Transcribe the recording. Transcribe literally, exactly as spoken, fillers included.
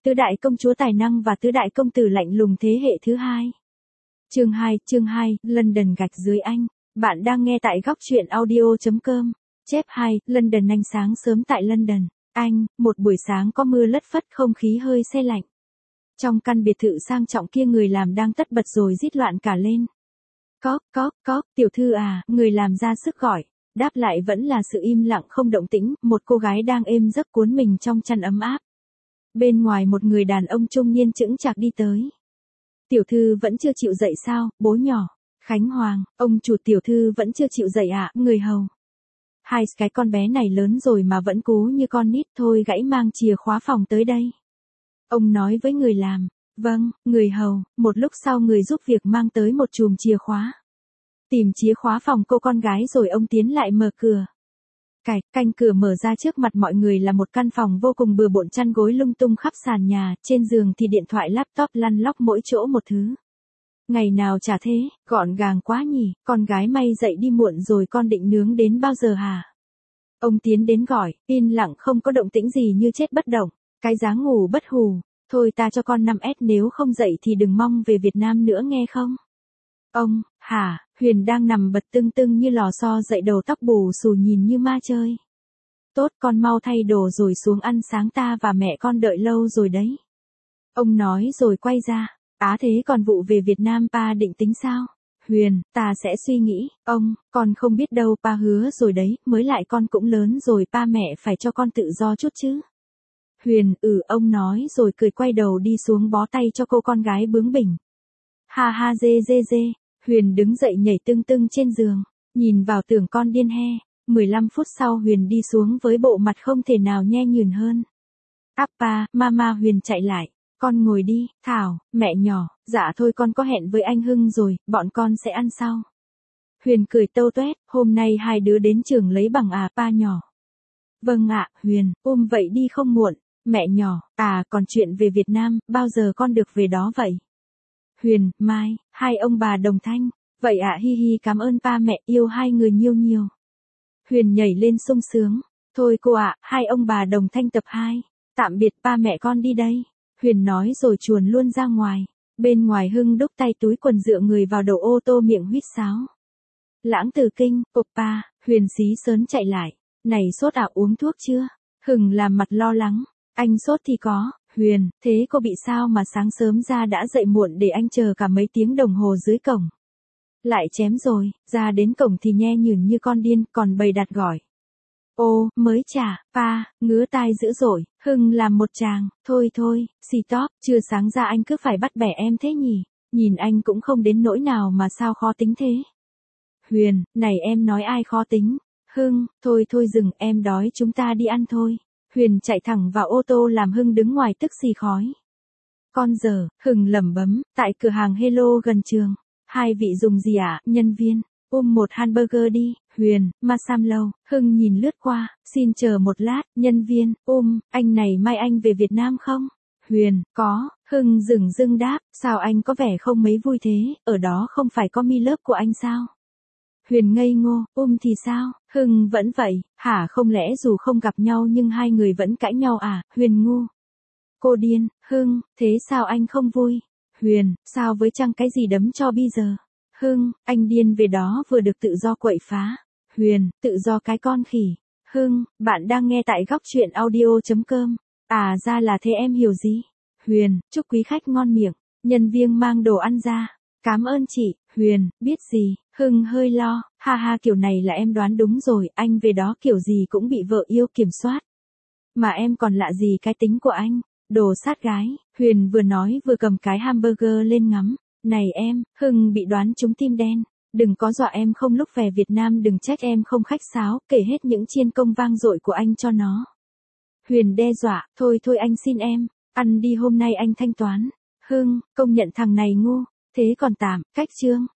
tứ đại công chúa tài năng và tứ đại công tử lạnh lùng thế hệ thứ hai. Chương hai, chương hai, London gạch dưới Anh. Bạn đang nghe tại góc truyện audio chấm com. Chép hai, London Anh sáng sớm tại London, Anh, một buổi sáng có mưa lất phất, không khí hơi se lạnh. Trong căn biệt thự sang trọng kia người làm đang tất bật rồi rít loạn cả lên. Cóp, cóp, cóp, tiểu thư à, người làm ra sức gọi. Đáp lại vẫn là sự im lặng không động tĩnh, một cô gái đang êm giấc cuốn mình trong chăn ấm áp. Bên ngoài một người đàn ông trung niên chững chạc đi tới. Tiểu thư vẫn chưa chịu dậy sao, bố nhỏ. Khánh Hoàng, ông chủ, tiểu thư vẫn chưa chịu dậy ạ, à, người hầu. Hai cái con bé này lớn rồi mà vẫn cú như con nít, thôi gãy mang chìa khóa phòng tới đây. Ông nói với người làm. Vâng, người hầu. Một lúc sau người giúp việc mang tới một chùm chìa khóa. Tìm chìa khóa phòng cô con gái rồi ông tiến lại mở cửa. Cạch, canh cửa mở ra trước mặt mọi người là một căn phòng vô cùng bừa bộn, chăn gối lung tung khắp sàn nhà, trên giường thì điện thoại laptop lăn lóc mỗi chỗ một thứ. Ngày nào chả thế, gọn gàng quá nhỉ, con gái may dậy đi muộn rồi, con định nướng đến bao giờ hả? Ông tiến đến gọi, yên lặng không có động tĩnh gì, như chết bất động, cái dáng ngủ bất hù, thôi ta cho con năm S, nếu không dậy thì đừng mong về Việt Nam nữa nghe không? Ông, hả? Huyền đang nằm bật tưng tưng như lò xo dậy, đầu tóc bù xù nhìn như ma chơi. Tốt, con mau thay đồ rồi xuống ăn sáng, ta và mẹ con đợi lâu rồi đấy. Ông nói rồi quay ra. Á thế còn vụ về Việt Nam pa định tính sao? Huyền, ta sẽ suy nghĩ. Ông, con không biết đâu, pa hứa rồi đấy, mới lại con cũng lớn rồi, pa mẹ phải cho con tự do chút chứ. Huyền, ừ, ông nói rồi cười quay đầu đi xuống bó tay cho cô con gái bướng bỉnh. Ha ha dê dê dê. Huyền đứng dậy nhảy tưng tưng trên giường, nhìn vào tưởng con điên he. mười lăm phút sau Huyền đi xuống với bộ mặt không thể nào nhe nhường hơn. Appa, mama. Huyền chạy lại. Con ngồi đi, Thảo, mẹ nhỏ. Dạ thôi, con có hẹn với anh Hưng rồi, bọn con sẽ ăn sau. Huyền cười tâu tuét, hôm nay hai đứa đến trường lấy bằng à, pa nhỏ? Vâng ạ, Huyền, ôm vậy đi không muộn. Mẹ nhỏ, à, còn chuyện về Việt Nam, bao giờ con được về đó vậy? Huyền, mai. Hai ông bà đồng thanh. Vậy ạ, à, hi hi, cảm ơn pa mẹ, yêu hai người nhiều nhiều. Huyền nhảy lên sung sướng. Thôi cô ạ, à, hai ông bà đồng thanh tập hai. Tạm biệt pa mẹ, con đi đây. Huyền nói rồi chuồn luôn ra ngoài. Bên ngoài Hưng đúc tay túi quần dựa người vào đầu ô tô, miệng huýt sáo. Lãng Tử Kinh, oppa. Huyền xí sớn chạy lại. Này sốt à, uống thuốc chưa? Hưng làm mặt lo lắng. Anh sốt thì có. Huyền, thế cô bị sao mà sáng sớm ra đã dậy muộn để anh chờ cả mấy tiếng đồng hồ dưới cổng? Lại chém rồi, ra đến cổng thì nhe nhửn như con điên, còn bày đặt gọi. Ô, mới trả, pa, ngứa tai dữ dội. Hưng làm một tràng, thôi thôi, stop, chưa sáng ra anh cứ phải bắt bẻ em thế nhỉ? Nhìn anh cũng không đến nỗi nào mà sao khó tính thế? Huyền, này em nói ai khó tính? Hưng, thôi thôi dừng, em đói, chúng ta đi ăn thôi. Huyền chạy thẳng vào ô tô làm Hưng đứng ngoài tức xì khói. Con giờ, Hưng lẩm bẩm, tại cửa hàng Hello gần trường. Hai vị dùng gì ạ, à? Nhân viên, ôm một hamburger đi. Huyền, mà Sam lâu. Hưng nhìn lướt qua, xin chờ một lát. Nhân viên, ôm, anh này mai anh về Việt Nam không? Huyền, có. Hưng dửng dưng đáp, sao anh có vẻ không mấy vui thế, ở đó không phải có mi lớp của anh sao? Huyền ngây ngô, ôm thì sao? Hưng vẫn vậy, hả, không lẽ dù không gặp nhau nhưng hai người vẫn cãi nhau à? Huyền ngu. Cô điên. Hưng, thế sao anh không vui? Huyền, sao với chăng cái gì đấm cho bây giờ? Hưng, anh điên về đó, vừa được tự do quậy phá. Huyền, tự do cái con khỉ. Hưng, bạn đang nghe tại góc truyện audio chấm com. À ra là thế, em hiểu gì? Huyền, chúc quý khách ngon miệng. Nhân viên mang đồ ăn ra. Cảm ơn chị. Huyền, biết gì? Hưng hơi lo, ha ha, kiểu này là em đoán đúng rồi, anh về đó kiểu gì cũng bị vợ yêu kiểm soát. Mà em còn lạ gì cái tính của anh, đồ sát gái. Huyền vừa nói vừa cầm cái hamburger lên ngắm. Này em, Hưng bị đoán trúng tim đen. Đừng có dọa em không, lúc về Việt Nam đừng trách em không khách sáo, kể hết những chiến công vang dội của anh cho nó. Huyền đe dọa, thôi thôi anh xin em, ăn đi, hôm nay anh thanh toán. Hưng, công nhận thằng này ngu, thế còn tạm, cách chương.